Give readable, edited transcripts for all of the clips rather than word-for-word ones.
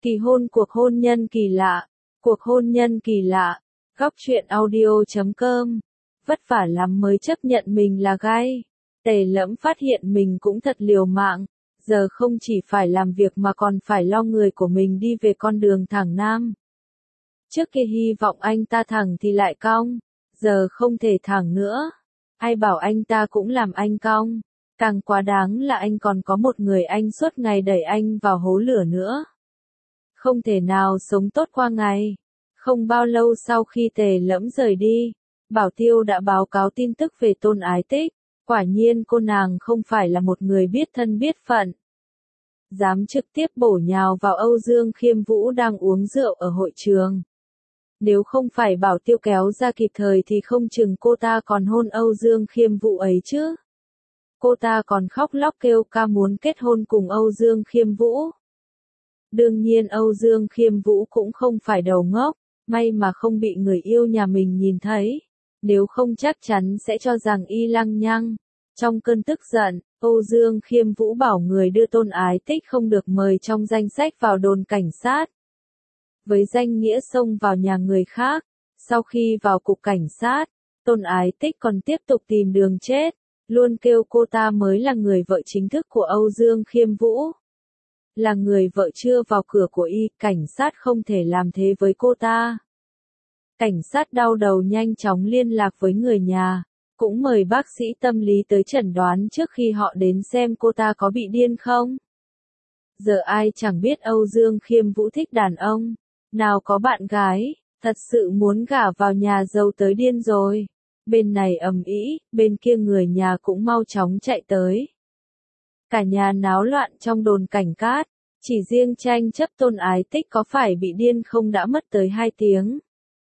Kỳ hôn, cuộc hôn nhân kỳ lạ. Cuộc hôn nhân kỳ lạ. Góc truyện audio.com. Vất vả lắm mới chấp nhận mình là gay. Tề Lẫm phát hiện mình cũng thật liều mạng. Giờ không chỉ phải làm việc mà còn phải lo người của mình đi về con đường thẳng nam. Trước kia hy vọng anh ta thẳng thì lại cong. Giờ không thể thẳng nữa. Ai bảo anh ta cũng làm anh cong. Càng quá đáng là anh còn có một người anh suốt ngày đẩy anh vào hố lửa nữa. Không thể nào sống tốt qua ngày. Không bao lâu sau khi Tề Lẫm rời đi, Bảo Tiêu đã báo cáo tin tức về Tôn Ái Tích. Quả nhiên cô nàng không phải là một người biết thân biết phận. Dám trực tiếp bổ nhào vào Âu Dương Khiêm Vũ đang uống rượu ở hội trường. Nếu không phải Bảo Tiêu kéo ra kịp thời thì không chừng cô ta còn hôn Âu Dương Khiêm Vũ ấy chứ. Cô ta còn khóc lóc kêu ca muốn kết hôn cùng Âu Dương Khiêm Vũ. Đương nhiên Âu Dương Khiêm Vũ cũng không phải đầu ngốc, may mà không bị người yêu nhà mình nhìn thấy. Nếu không chắc chắn sẽ cho rằng y lăng nhăng. Trong cơn tức giận, Âu Dương Khiêm Vũ bảo người đưa Tôn Ái Tích không được mời trong danh sách vào đồn cảnh sát. Với danh nghĩa xông vào nhà người khác, sau khi vào cục cảnh sát, Tôn Ái Tích còn tiếp tục tìm đường chết, luôn kêu cô ta mới là người vợ chính thức của Âu Dương Khiêm Vũ. Là người vợ chưa vào cửa của y, cảnh sát không thể làm thế với cô ta. Cảnh sát đau đầu nhanh chóng liên lạc với người nhà, cũng mời bác sĩ tâm lý tới chẩn đoán trước khi họ đến xem cô ta có bị điên không. Giờ ai chẳng biết Âu Dương Khiêm Vũ thích đàn ông, nào có bạn gái, thật sự muốn gả vào nhà giàu tới điên rồi. Bên này ầm ĩ, bên kia người nhà cũng mau chóng chạy tới. Cả nhà náo loạn trong đồn cảnh sát, chỉ riêng tranh chấp Tôn Ái Tích có phải bị điên không đã mất tới 2 tiếng.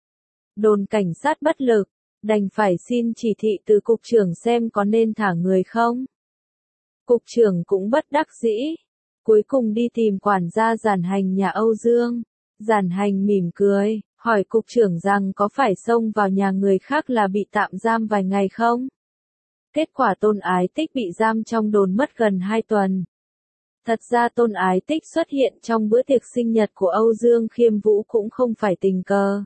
Đồn cảnh sát bất lực, đành phải xin chỉ thị từ cục trưởng xem có nên thả người không. Cục trưởng cũng bất đắc dĩ, cuối cùng đi tìm quản gia Giản Hành nhà Âu Dương. Giản Hành mỉm cười, hỏi cục trưởng rằng có phải xông vào nhà người khác là bị tạm giam vài ngày không? Kết quả Tôn Ái Tích bị giam trong đồn mất gần 2 tuần. Thật ra Tôn Ái Tích xuất hiện trong bữa tiệc sinh nhật của Âu Dương Khiêm Vũ cũng không phải tình cờ.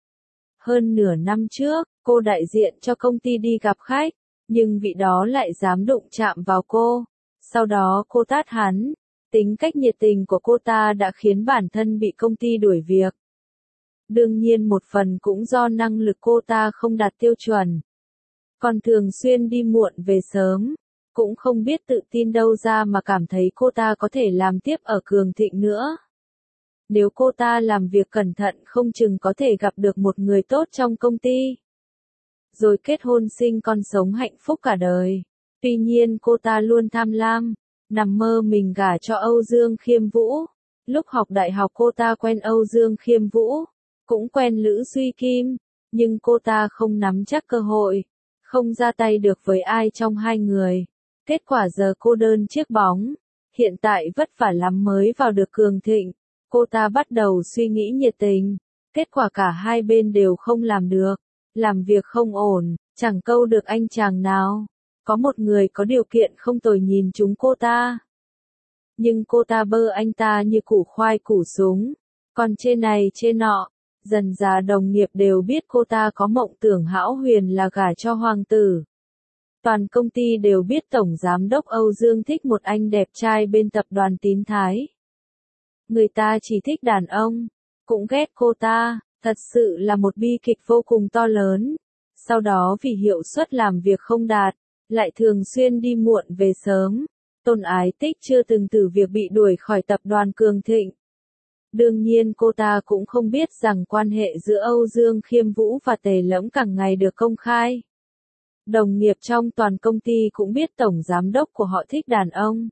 Hơn nửa năm trước, cô đại diện cho công ty đi gặp khách, nhưng vị đó lại dám đụng chạm vào cô. Sau đó cô tát hắn. Tính cách nhiệt tình của cô ta đã khiến bản thân bị công ty đuổi việc. Đương nhiên một phần cũng do năng lực cô ta không đạt tiêu chuẩn. Còn thường xuyên đi muộn về sớm, cũng không biết tự tin đâu ra mà cảm thấy cô ta có thể làm tiếp ở Cường Thịnh nữa. Nếu cô ta làm việc cẩn thận không chừng có thể gặp được một người tốt trong công ty. Rồi kết hôn sinh con sống hạnh phúc cả đời. Tuy nhiên cô ta luôn tham lam, nằm mơ mình gả cho Âu Dương Khiêm Vũ. Lúc học đại học cô ta quen Âu Dương Khiêm Vũ, cũng quen Lữ Duy Kim, nhưng cô ta không nắm chắc cơ hội, không ra tay được với ai trong hai người. Kết quả giờ cô đơn chiếc bóng, hiện tại vất vả lắm mới vào được Cường Thịnh. Cô ta bắt đầu suy nghĩ nhiệt tình, kết quả cả hai bên đều không làm được, làm việc không ổn, chẳng câu được anh chàng nào. Có một người có điều kiện không tồi nhìn chúng cô ta. Nhưng cô ta bơ anh ta như củ khoai củ súng, còn trên này trên nọ, dần dà đồng nghiệp đều biết cô ta có mộng tưởng hão huyền là gả cho hoàng tử. Toàn công ty đều biết Tổng Giám đốc Âu Dương thích một anh đẹp trai bên tập đoàn Tín Thái. Người ta chỉ thích đàn ông, cũng ghét cô ta, thật sự là một bi kịch vô cùng to lớn. Sau đó vì hiệu suất làm việc không đạt, lại thường xuyên đi muộn về sớm, Tôn Ái Tích chưa từng từ việc bị đuổi khỏi tập đoàn Cường Thịnh. Đương nhiên cô ta cũng không biết rằng quan hệ giữa Âu Dương Khiêm Vũ và Tề Lẫm càng ngày được công khai. Đồng nghiệp trong toàn công ty cũng biết Tổng Giám đốc của họ thích đàn ông.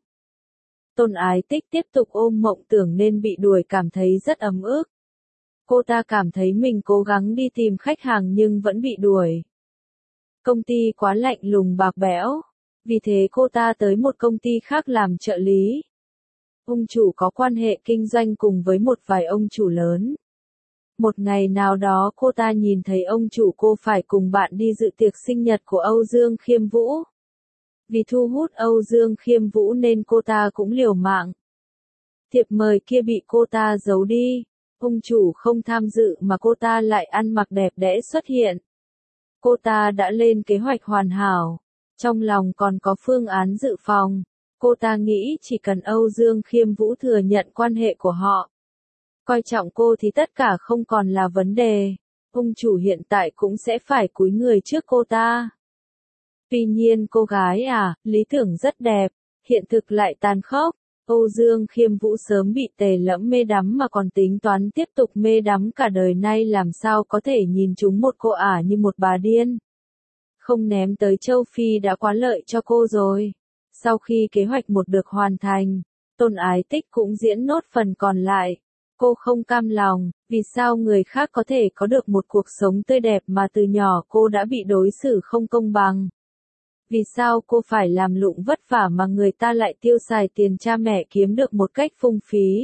Tôn Ái Tích tiếp tục ôm mộng tưởng nên bị đuổi cảm thấy rất ấm ức. Cô ta cảm thấy mình cố gắng đi tìm khách hàng nhưng vẫn bị đuổi. Công ty quá lạnh lùng bạc bẽo, vì thế cô ta tới một công ty khác làm trợ lý. Ông chủ có quan hệ kinh doanh cùng với một vài ông chủ lớn. Một ngày nào đó cô ta nhìn thấy ông chủ cô phải cùng bạn đi dự tiệc sinh nhật của Âu Dương Khiêm Vũ. Vì thu hút Âu Dương Khiêm Vũ nên cô ta cũng liều mạng. Thiệp mời kia bị cô ta giấu đi. Ông chủ không tham dự mà cô ta lại ăn mặc đẹp đẽ xuất hiện. Cô ta đã lên kế hoạch hoàn hảo. Trong lòng còn có phương án dự phòng. Cô ta nghĩ chỉ cần Âu Dương Khiêm Vũ thừa nhận quan hệ của họ, coi trọng cô thì tất cả không còn là vấn đề. Ông chủ hiện tại cũng sẽ phải cúi người trước cô ta. Tuy nhiên cô gái lý tưởng rất đẹp, hiện thực lại tàn khốc. Âu Dương Khiêm Vũ sớm bị Tề Lẫm mê đắm mà còn tính toán tiếp tục mê đắm cả đời, nay làm sao có thể nhìn trúng một cô như một bà điên. Không ném tới châu Phi đã quá lợi cho cô rồi. Sau khi kế hoạch một được hoàn thành, Tôn Ái Tích cũng diễn nốt phần còn lại. Cô không cam lòng, vì sao người khác có thể có được một cuộc sống tươi đẹp mà từ nhỏ cô đã bị đối xử không công bằng. Vì sao cô phải làm lụng vất vả mà người ta lại tiêu xài tiền cha mẹ kiếm được một cách phung phí?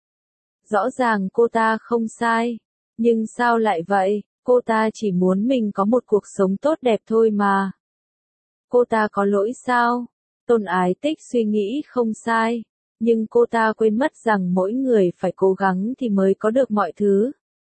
Rõ ràng cô ta không sai, nhưng sao lại vậy? Cô ta chỉ muốn mình có một cuộc sống tốt đẹp thôi mà. Cô ta có lỗi sao? Tôn Ái Tích suy nghĩ không sai, nhưng cô ta quên mất rằng mỗi người phải cố gắng thì mới có được mọi thứ.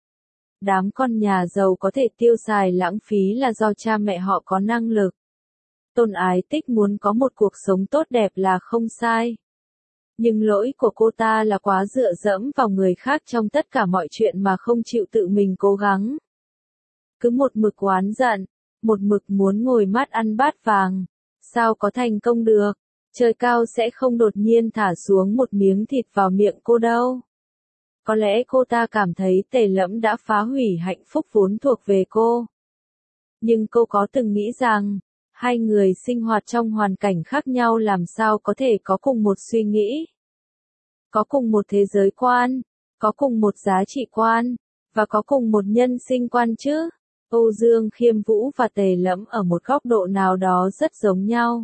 Đám con nhà giàu có thể tiêu xài lãng phí là do cha mẹ họ có năng lực. Tôn Ái Tích muốn có một cuộc sống tốt đẹp là không sai. Nhưng lỗi của cô ta là quá dựa dẫm vào người khác trong tất cả mọi chuyện mà không chịu tự mình cố gắng. Cứ một mực oán giận, một mực muốn ngồi mát ăn bát vàng, sao có thành công được? Trời cao sẽ không đột nhiên thả xuống một miếng thịt vào miệng cô đâu. Có lẽ cô ta cảm thấy Tề Lẫm đã phá hủy hạnh phúc vốn thuộc về cô. Nhưng cô có từng nghĩ rằng, hai người sinh hoạt trong hoàn cảnh khác nhau làm sao có thể có cùng một suy nghĩ, có cùng một thế giới quan, có cùng một giá trị quan, và có cùng một nhân sinh quan chứ? Âu Dương Khiêm Vũ và Tề Lẫm ở một góc độ nào đó rất giống nhau.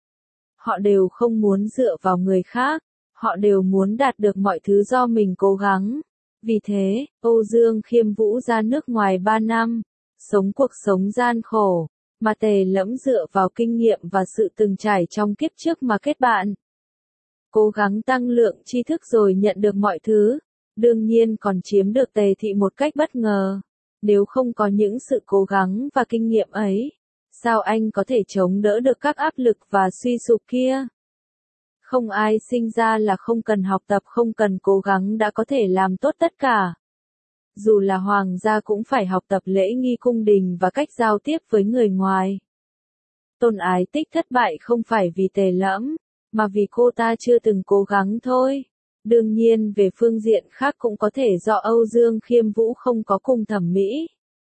Họ đều không muốn dựa vào người khác, họ đều muốn đạt được mọi thứ do mình cố gắng. Vì thế, Âu Dương Khiêm Vũ ra nước ngoài 3 năm, sống cuộc sống gian khổ, mà Tề Lẫm dựa vào kinh nghiệm và sự từng trải trong kiếp trước mà kết bạn. Cố gắng tăng lượng tri thức rồi nhận được mọi thứ, đương nhiên còn chiếm được Tề thị một cách bất ngờ. Nếu không có những sự cố gắng và kinh nghiệm ấy, sao anh có thể chống đỡ được các áp lực và suy sụp kia? Không ai sinh ra là không cần học tập, không cần cố gắng đã có thể làm tốt tất cả. Dù là hoàng gia cũng phải học tập lễ nghi cung đình và cách giao tiếp với người ngoài. Tôn Ái Tích thất bại không phải vì Tề Lẫm, mà vì cô ta chưa từng cố gắng thôi. Đương nhiên về phương diện khác cũng có thể do Âu Dương Khiêm Vũ không có cùng thẩm mỹ.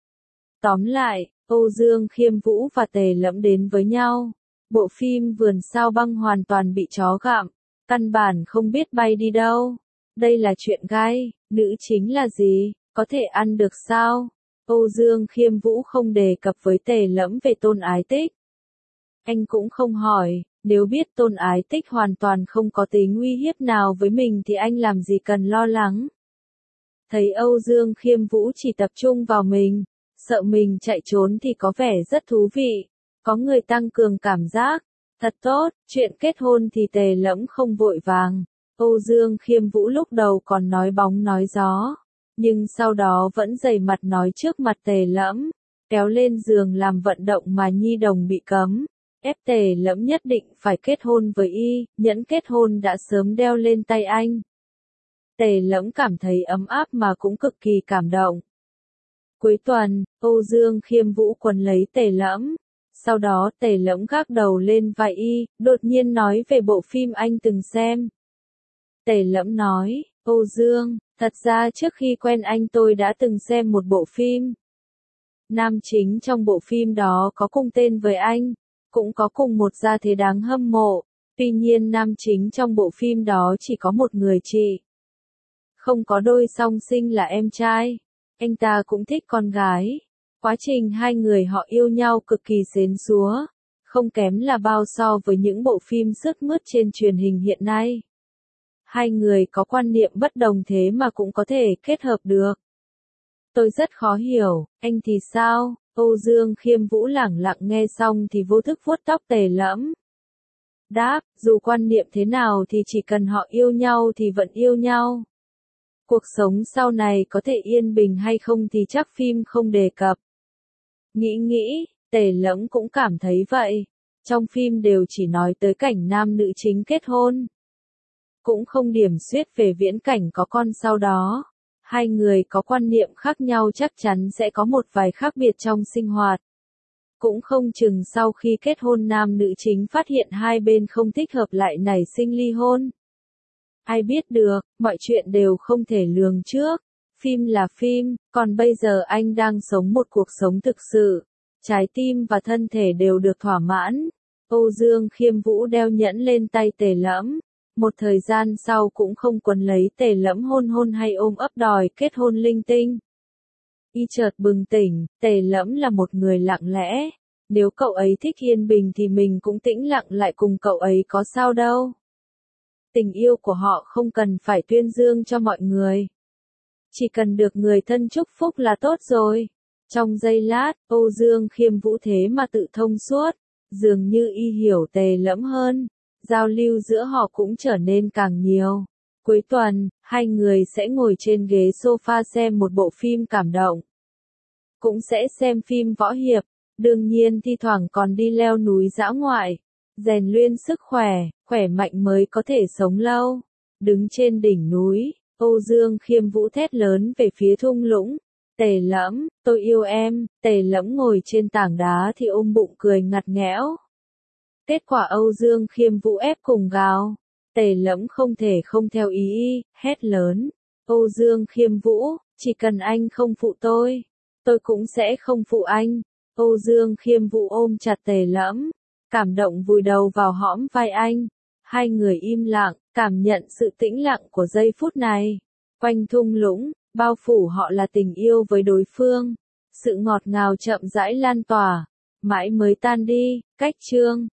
Tóm lại, Âu Dương Khiêm Vũ và Tề Lẫm đến với nhau. Bộ phim Vườn Sao Băng hoàn toàn bị chó gặm, căn bản không biết bay đi đâu. Đây là chuyện gai, nữ chính là gì, có thể ăn được sao? Âu Dương Khiêm Vũ không đề cập với Tề Lẫm về Tôn Ái Tích. Anh cũng không hỏi, nếu biết Tôn Ái Tích hoàn toàn không có tính uy hiếp nào với mình thì anh làm gì cần lo lắng. Thấy Âu Dương Khiêm Vũ chỉ tập trung vào mình, sợ mình chạy trốn thì có vẻ rất thú vị. Có người tăng cường cảm giác. Thật tốt, chuyện kết hôn thì Tề Lẫm không vội vàng. Âu Dương Khiêm Vũ lúc đầu còn nói bóng nói gió, nhưng sau đó vẫn dày mặt nói trước mặt Tề Lẫm, kéo lên giường làm vận động mà nhi đồng bị cấm. Ép Tề Lẫm nhất định phải kết hôn với y, nhẫn kết hôn đã sớm đeo lên tay anh. Tề Lẫm cảm thấy ấm áp mà cũng cực kỳ cảm động. Cuối tuần, Âu Dương Khiêm Vũ quấn lấy Tề Lẫm. Sau đó Tề Lẫm gác đầu lên vai y, đột nhiên nói về bộ phim anh từng xem. Tề Lẫm nói, Âu Dương, thật ra trước khi quen anh tôi đã từng xem một bộ phim. Nam chính trong bộ phim đó có cùng tên với anh, cũng có cùng một gia thế đáng hâm mộ. Tuy nhiên nam chính trong bộ phim đó chỉ có một người chị. Không có đôi song sinh là em trai. Anh ta cũng thích con gái. Quá trình hai người họ yêu nhau cực kỳ xến xúa, không kém là bao so với những bộ phim sướt mướt trên truyền hình hiện nay. Hai người có quan niệm bất đồng thế mà cũng có thể kết hợp được. Tôi rất khó hiểu, anh thì sao? Âu Dương Khiêm Vũ lẳng lặng nghe xong thì vô thức vuốt tóc Tề Lẫm. đáp, dù quan niệm thế nào thì chỉ cần họ yêu nhau thì vẫn yêu nhau. Cuộc sống sau này có thể yên bình hay không thì chắc phim không đề cập. Nghĩ, Tề Lẫm cũng cảm thấy vậy. Trong phim đều chỉ nói tới cảnh nam nữ chính kết hôn. Cũng không điểm xuyết về viễn cảnh có con sau đó. Hai người có quan niệm khác nhau chắc chắn sẽ có một vài khác biệt trong sinh hoạt. Cũng không chừng sau khi kết hôn nam nữ chính phát hiện hai bên không thích hợp lại nảy sinh ly hôn. Ai biết được, mọi chuyện đều không thể lường trước. Phim là phim, còn bây giờ anh đang sống một cuộc sống thực sự. Trái tim và thân thể đều được thỏa mãn. Âu Dương Khiêm Vũ đeo nhẫn lên tay Tề Lẫm. Một thời gian sau cũng không quấn lấy Tề Lẫm hôn hay ôm ấp đòi kết hôn linh tinh. Y chợt bừng tỉnh, Tề Lẫm là một người lặng lẽ. Nếu cậu ấy thích yên bình thì mình cũng tĩnh lặng lại cùng cậu ấy có sao đâu. Tình yêu của họ không cần phải tuyên dương cho mọi người. Chỉ cần được người thân chúc phúc là tốt rồi. Trong giây lát, Âu Dương Khiêm Vũ thế mà tự thông suốt. Dường như y hiểu Tề Lẫm hơn. Giao lưu giữa họ cũng trở nên càng nhiều. Cuối tuần, hai người sẽ ngồi trên ghế sofa xem một bộ phim cảm động. Cũng sẽ xem phim võ hiệp. Đương nhiên thi thoảng còn đi leo núi dã ngoại. Rèn luyện sức khỏe, khỏe mạnh mới có thể sống lâu. Đứng trên đỉnh núi, Âu Dương Khiêm Vũ thét lớn về phía thung lũng. Tề Lẫm, tôi yêu em. Tề Lẫm ngồi trên tảng đá thì ôm bụng cười ngặt nghẽo. Kết quả Âu Dương Khiêm Vũ ép cùng gào. Tề Lẫm không thể không theo ý, hét lớn. Âu Dương Khiêm Vũ, chỉ cần anh không phụ tôi cũng sẽ không phụ anh. Âu Dương Khiêm Vũ ôm chặt Tề Lẫm, cảm động vùi đầu vào hõm vai anh. Hai người im lặng, cảm nhận sự tĩnh lặng của giây phút này. Quanh thung lũng, bao phủ họ là tình yêu với đối phương. Sự ngọt ngào chậm rãi lan tỏa, mãi mới tan đi. Cách chương